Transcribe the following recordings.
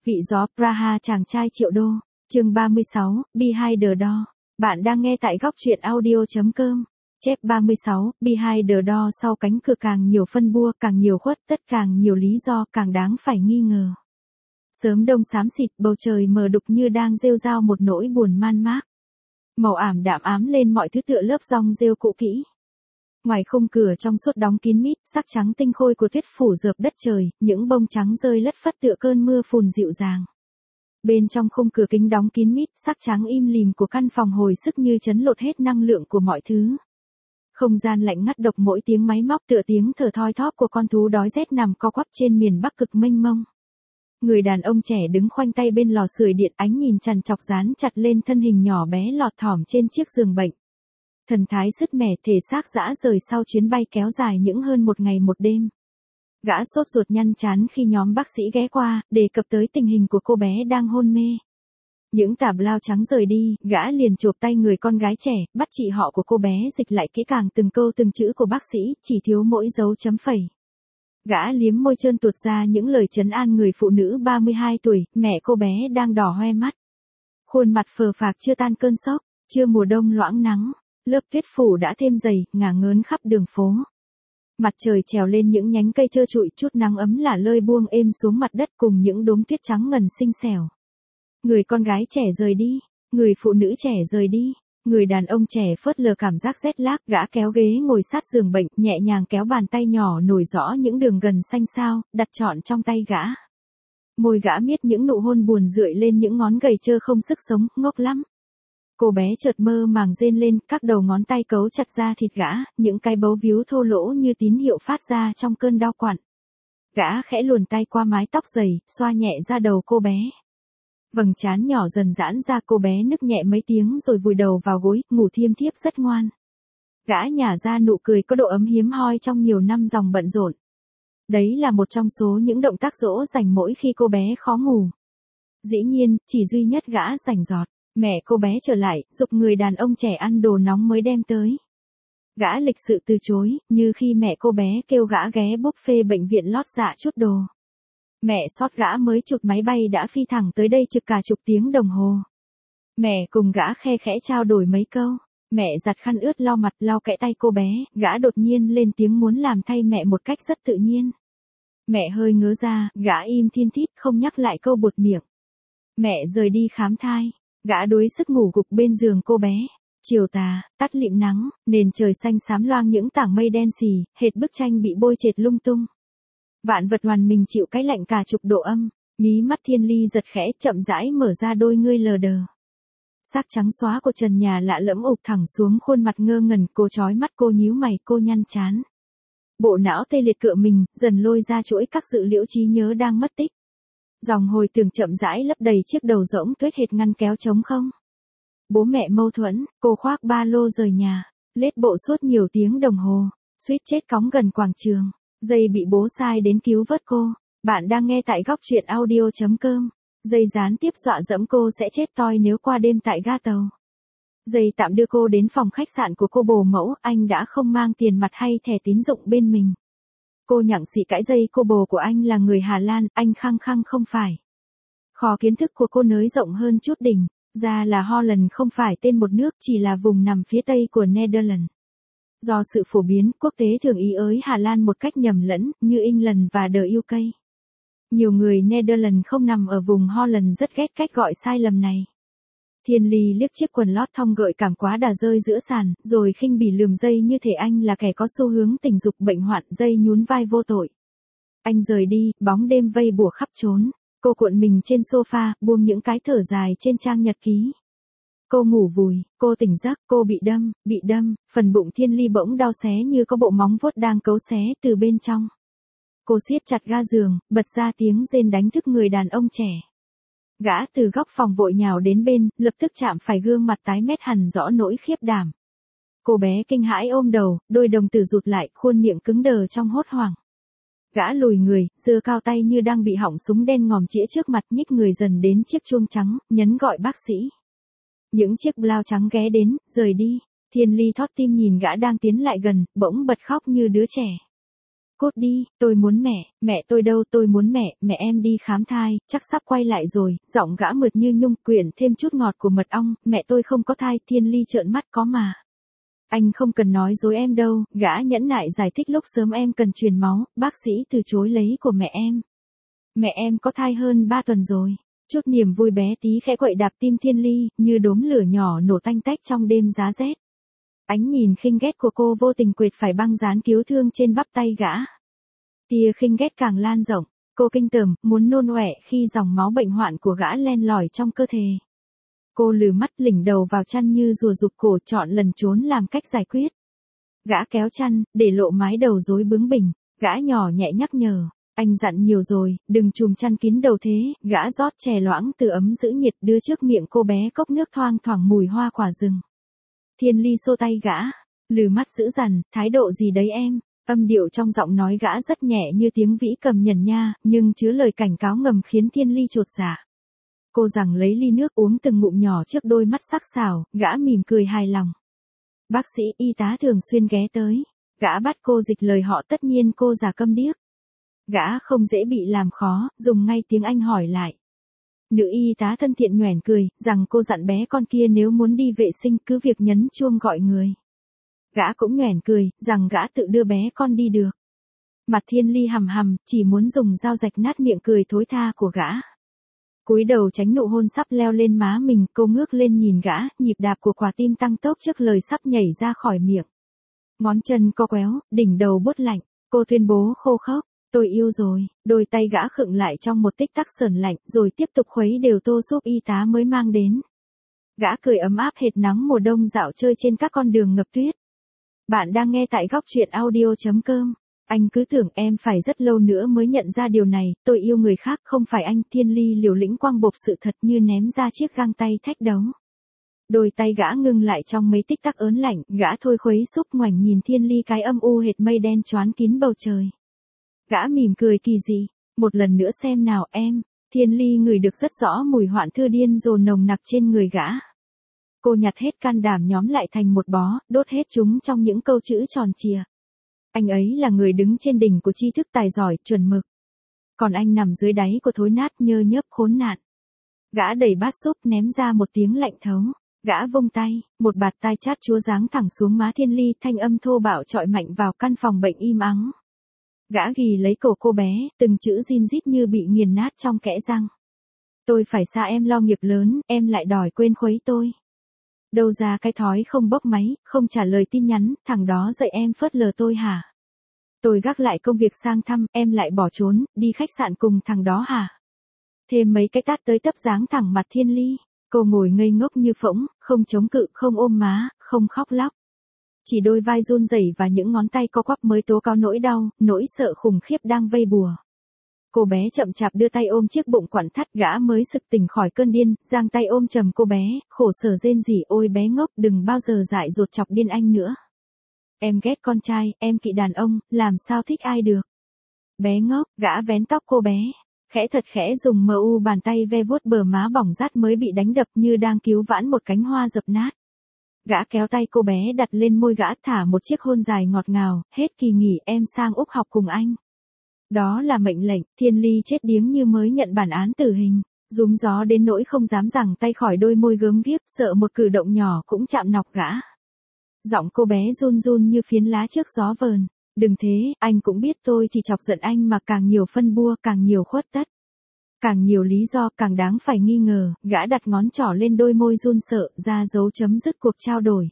Vị gió Praha chàng trai triệu đô, chương 36, Behind the Door. Bạn đang nghe tại góc truyện audio.com. Chép 36, Behind the Door sau cánh cửa càng nhiều phân bua, càng nhiều khuất tất, càng nhiều lý do, càng đáng phải nghi ngờ. Sớm đông xám xịt, bầu trời mờ đục như đang rêu rao một nỗi buồn man mác. Màu ảm đạm ám lên mọi thứ tựa lớp rong rêu cũ kỹ. Ngoài khung cửa trong suốt đóng kín mít, sắc trắng tinh khôi của tuyết phủ rợp đất trời, những bông trắng rơi lất phất tựa cơn mưa phùn dịu dàng. Bên trong khung cửa kính đóng kín mít, sắc trắng im lìm của căn phòng hồi sức như trấn lột hết năng lượng của mọi thứ. Không gian lạnh ngắt độc mỗi tiếng máy móc tựa tiếng thở thoi thóp của con thú đói rét nằm co quắp trên miền Bắc cực mênh mông. Người đàn ông trẻ đứng khoanh tay bên lò sưởi điện, ánh nhìn trằn trọc dán chặt lên thân hình nhỏ bé lọt thỏm trên chiếc giường bệnh. Thần thái sứt mẻ, thể xác rã rời sau chuyến bay kéo dài những hơn một ngày một đêm. Gã sốt ruột nhăn chán khi nhóm bác sĩ ghé qua, đề cập tới tình hình của cô bé đang hôn mê. Những tà blau trắng rời đi, gã liền chộp tay người con gái trẻ, bắt chị họ của cô bé dịch lại kỹ càng từng câu từng chữ của bác sĩ, chỉ thiếu mỗi dấu chấm phẩy. Gã liếm môi trơn tuột ra những lời trấn an người phụ nữ 32 tuổi, mẹ cô bé đang đỏ hoe mắt. Khuôn mặt phờ phạc chưa tan cơn sốc, chưa mùa đông loãng nắng. Lớp tuyết phủ đã thêm dày, ngả ngớn khắp đường phố. Mặt trời trèo lên những nhánh cây trơ trụi, chút nắng ấm lả lơi buông êm xuống mặt đất cùng những đốm tuyết trắng ngần xinh xẻo. Người con gái trẻ rời đi, người phụ nữ trẻ rời đi, người đàn ông trẻ phớt lờ cảm giác rét lác, gã kéo ghế ngồi sát giường bệnh, nhẹ nhàng kéo bàn tay nhỏ nổi rõ những đường gần xanh xao, đặt trọn trong tay gã. Môi gã miết những nụ hôn buồn rượi lên những ngón gầy trơ không sức sống, ngốc lắm. Cô bé chợt mơ màng rên lên, các đầu ngón tay cấu chặt da thịt gã, những cái bấu víu thô lỗ như tín hiệu phát ra trong cơn đau quặn. Gã khẽ luồn tay qua mái tóc dày, xoa nhẹ ra đầu cô bé. Vầng trán nhỏ dần giãn ra, cô bé nức nhẹ mấy tiếng rồi vùi đầu vào gối, ngủ thiêm thiếp rất ngoan. Gã nhả ra nụ cười có độ ấm hiếm hoi trong nhiều năm dòng bận rộn. Đấy là một trong số những động tác dỗ dành mỗi khi cô bé khó ngủ. Dĩ nhiên, chỉ duy nhất gã rảnh rọt. Mẹ cô bé trở lại, giục người đàn ông trẻ ăn đồ nóng mới đem tới. Gã lịch sự từ chối, như khi mẹ cô bé kêu gã ghé buffet bệnh viện lót dạ chút đồ. Mẹ sót gã mới chụp máy bay đã phi thẳng tới đây trực cả chục tiếng đồng hồ. Mẹ cùng gã khe khẽ trao đổi mấy câu. Mẹ giặt khăn ướt lau mặt, lau kẽ tay cô bé, gã đột nhiên lên tiếng muốn làm thay mẹ một cách rất tự nhiên. Mẹ hơi ngớ ra, gã im thiên thít không nhắc lại câu buột miệng. Mẹ rời đi khám thai. Gã đuối sức ngủ gục bên giường cô bé. Chiều tà, tắt lịm nắng, nền trời xanh xám loang những tảng mây đen xì, hệt bức tranh bị bôi chệt lung tung. Vạn vật hoàn mình chịu cái lạnh cả chục độ âm, mí mắt Thiên Ly giật khẽ, chậm rãi mở ra đôi ngươi lờ đờ. Sắc trắng xóa của trần nhà lạ lẫm ụp thẳng xuống khuôn mặt ngơ ngẩn, cô chói mắt, cô nhíu mày, cô nhăn trán. Bộ não tê liệt cựa mình, dần lôi ra chuỗi các dữ liệu trí nhớ đang mất tích. Dòng hồi tưởng chậm rãi lấp đầy chiếc đầu rỗng tuếch hệt ngăn kéo trống không. Bố mẹ mâu thuẫn, cô khoác ba lô rời nhà, lết bộ suốt nhiều tiếng đồng hồ, suýt chết cóng gần quảng trường, dây bị bố sai đến cứu vớt cô. Bạn đang nghe tại góc truyện audio.com. Dây gián tiếp dọa dẫm cô sẽ chết toi nếu qua đêm tại ga tàu. Dây tạm đưa cô đến phòng khách sạn của cô bồ mẫu, anh đã không mang tiền mặt hay thẻ tín dụng bên mình. Cô nhặng xị cãi dây, cô bồ của anh là người Hà Lan, anh khăng khăng không phải. Kho kiến thức của cô nới rộng hơn chút đỉnh, ra là Holland không phải tên một nước, chỉ là vùng nằm phía tây của Netherlands. Do sự phổ biến, quốc tế thường ý ới Hà Lan một cách nhầm lẫn, như England và the UK. Nhiều người Netherlands không nằm ở vùng Holland rất ghét cách gọi sai lầm này. Thiên Ly liếc chiếc quần lót thong gợi cảm quá đà rơi giữa sàn, rồi khinh bỉ lườm dây như thể anh là kẻ có xu hướng tình dục bệnh hoạn. Dây nhún vai vô tội. Anh rời đi, bóng đêm vây bùa khắp trốn. Cô cuộn mình trên sofa, buông những cái thở dài trên trang nhật ký. Cô ngủ vùi, cô tỉnh giấc, cô bị đâm, phần bụng Thiên Ly bỗng đau xé như có bộ móng vuốt đang cấu xé từ bên trong. Cô siết chặt ga giường, bật ra tiếng rên đánh thức người đàn ông trẻ. Gã từ góc phòng vội nhào đến bên, lập tức chạm phải gương mặt tái mét hằn rõ nỗi khiếp đảm. Cô bé kinh hãi ôm đầu, đôi đồng tử rụt lại, khuôn miệng cứng đờ trong hốt hoảng. Gã lùi người, giơ cao tay như đang bị họng súng đen ngòm chĩa trước mặt, nhích người dần đến chiếc chuông trắng, nhấn gọi bác sĩ. Những chiếc blau trắng ghé đến, rời đi. Thiên Ly thót tim nhìn gã đang tiến lại gần, bỗng bật khóc như đứa trẻ. Cút đi, tôi muốn mẹ tôi đâu, tôi muốn mẹ em đi khám thai, chắc sắp quay lại rồi, giọng gã mượt như nhung quyện thêm chút ngọt của mật ong, mẹ tôi không có thai, Thiên Ly trợn mắt có mà. Anh không cần nói dối em đâu, gã nhẫn nại giải thích lúc sớm em cần truyền máu, bác sĩ từ chối lấy của mẹ em. Mẹ em có thai hơn 3 tuần rồi. Chút niềm vui bé tí khẽ quậy đạp tim Thiên Ly, như đốm lửa nhỏ nổ tanh tách trong đêm giá rét. Ánh nhìn khinh ghét của cô vô tình quệt phải băng dán cứu thương trên bắp tay gã. Tia khinh ghét càng lan rộng, cô kinh tởm, muốn nôn ọe khi dòng máu bệnh hoạn của gã len lỏi trong cơ thể. Cô lừ mắt lỉnh đầu vào chăn như rùa rụt cổ chọn lần trốn làm cách giải quyết. Gã kéo chăn, để lộ mái đầu rối bướng bỉnh, gã nhỏ nhẹ nhắc nhở. Anh dặn nhiều rồi, đừng trùm chăn kín đầu thế, gã rót chè loãng từ ấm giữ nhiệt đưa trước miệng cô bé cốc nước thoang thoảng mùi hoa quả rừng. Thiên Ly xô tay gã, lừ mắt dữ dằn, thái độ gì đấy em, âm điệu trong giọng nói gã rất nhẹ như tiếng vĩ cầm nhẩn nha, nhưng chứa lời cảnh cáo ngầm khiến Thiên Ly chột dạ. Cô rằng lấy ly nước uống từng ngụm nhỏ trước đôi mắt sắc sảo, gã mỉm cười hài lòng. Bác sĩ y tá thường xuyên ghé tới, gã bắt cô dịch lời họ tất nhiên cô giả câm điếc. Gã không dễ bị làm khó, dùng ngay tiếng Anh hỏi lại. Nữ y tá thân thiện nhoẻn cười, rằng cô dặn bé con kia nếu muốn đi vệ sinh cứ việc nhấn chuông gọi người. Gã cũng nhoẻn cười, rằng gã tự đưa bé con đi được. Mặt Thiên Ly hầm hầm, chỉ muốn dùng dao rạch nát miệng cười thối tha của gã. Cúi đầu tránh nụ hôn sắp leo lên má mình, cô ngước lên nhìn gã, nhịp đạp của quả tim tăng tốc trước lời sắp nhảy ra khỏi miệng. Ngón chân co quéo, đỉnh đầu buốt lạnh, cô tuyên bố khô khốc. Tôi yêu rồi, đôi tay gã khựng lại trong một tích tắc sờn lạnh, rồi tiếp tục khuấy đều tô súp y tá mới mang đến. Gã cười ấm áp hệt nắng mùa đông dạo chơi trên các con đường ngập tuyết. Bạn đang nghe tại góc truyện audio.com. Anh cứ tưởng em phải rất lâu nữa mới nhận ra điều này, tôi yêu người khác không phải anh. Thiên Ly liều lĩnh quăng bộp sự thật như ném ra chiếc găng tay thách đấu. Đôi tay gã ngưng lại trong mấy tích tắc ớn lạnh, gã thôi khuấy súp ngoảnh nhìn Thiên Ly cái âm u hệt mây đen choán kín bầu trời. Gã mỉm cười kỳ dị, một lần nữa xem nào em. Thiên Ly ngửi được rất rõ mùi hoạn thư điên rồ nồng nặc trên người gã. Cô nhặt hết can đảm nhóm lại thành một bó, đốt hết chúng trong những câu chữ tròn trìa. Anh ấy là người đứng trên đỉnh của tri thức tài giỏi, chuẩn mực. Còn anh nằm dưới đáy của thối nát nhơ nhớp khốn nạn. Gã đẩy bát súp ném ra một tiếng lạnh thấu. Gã vung tay, một bạt tai chát chúa giáng thẳng xuống má Thiên Ly, thanh âm thô bạo trọi mạnh vào căn phòng bệnh im ắng. Gã ghì lấy cổ cô bé, từng chữ rin rít như bị nghiền nát trong kẽ răng. Tôi phải xa em lo nghiệp lớn, em lại đòi quên khuấy tôi. Đâu ra cái thói không bốc máy, không trả lời tin nhắn, thằng đó dạy em phớt lờ tôi hả? Tôi gác lại công việc sang thăm, em lại bỏ trốn, đi khách sạn cùng thằng đó hả? Thêm mấy cái tát tới tấp giáng thẳng mặt Thiên Ly, cô ngồi ngây ngốc như phỗng, không chống cự, không ôm má, không khóc lóc. Chỉ đôi vai run rẩy và những ngón tay co quắp mới tố cáo nỗi đau, nỗi sợ khủng khiếp đang vây bùa. Cô bé chậm chạp đưa tay ôm chiếc bụng quặn thắt, gã mới sực tỉnh khỏi cơn điên, giang tay ôm chầm cô bé, khổ sở rên rỉ, ôi bé ngốc, đừng bao giờ dại dột chọc điên anh nữa. Em ghét con trai, em kỵ đàn ông, làm sao thích ai được. Bé ngốc, gã vén tóc cô bé, khẽ thật khẽ dùng bàn tay ve vuốt bờ má bỏng rát mới bị đánh đập như đang cứu vãn một cánh hoa dập nát. Gã kéo tay cô bé đặt lên môi gã, thả một chiếc hôn dài ngọt ngào, hết kỳ nghỉ em sang Úc học cùng anh. Đó là mệnh lệnh. Thiên Ly chết điếng như mới nhận bản án tử hình, rúm gió đến nỗi không dám giằng tay khỏi đôi môi gớm ghiếc, sợ một cử động nhỏ cũng chạm nọc gã. Giọng cô bé run run như phiến lá trước gió vờn. Đừng thế, anh cũng biết tôi chỉ chọc giận anh mà càng nhiều phân bua, càng nhiều khuất tất. Càng nhiều lý do, càng đáng phải nghi ngờ. Gã đặt ngón trỏ lên đôi môi run sợ, ra dấu chấm dứt cuộc trao đổi.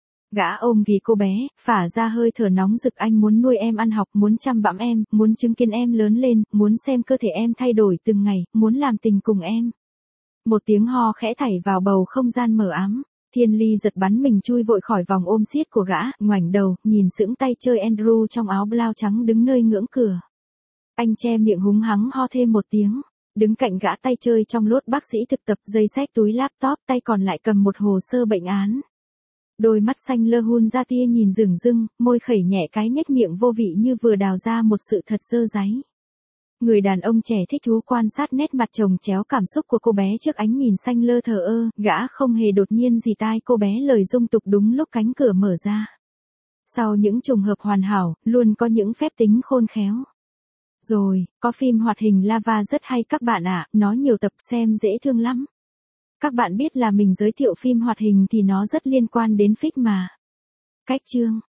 Gã ôm ghì cô bé, phả ra hơi thở nóng rực, anh muốn nuôi em ăn học, muốn chăm bẵm em, muốn chứng kiến em lớn lên, muốn xem cơ thể em thay đổi từng ngày, muốn làm tình cùng em. Một tiếng ho khẽ thảy vào bầu không gian mờ ám. Thiên Ly giật bắn mình chui vội khỏi vòng ôm siết của gã, ngoảnh đầu, nhìn sững tay chơi Andrew trong áo blau trắng đứng nơi ngưỡng cửa. Anh che miệng húng hắng ho thêm một tiếng. Đứng cạnh gã tay chơi trong lốt bác sĩ thực tập, dây xách túi laptop, tay còn lại cầm một hồ sơ bệnh án. Đôi mắt xanh lơ hun ra tia nhìn rừng rưng, môi khẩy nhẹ cái nhếch miệng vô vị như vừa đào ra một sự thật dơ dáy. Người đàn ông trẻ thích thú quan sát nét mặt chồng chéo cảm xúc của cô bé trước ánh nhìn xanh lơ thờ ơ, gã không hề đột nhiên gì tai cô bé lời dung tục đúng lúc cánh cửa mở ra. Sau những trùng hợp hoàn hảo, luôn có những phép tính khôn khéo. Rồi, có phim hoạt hình Lava rất hay các bạn ạ, nó nhiều tập xem dễ thương lắm. Các bạn biết là mình giới thiệu phim hoạt hình thì nó rất liên quan đến fic mà. Cách chương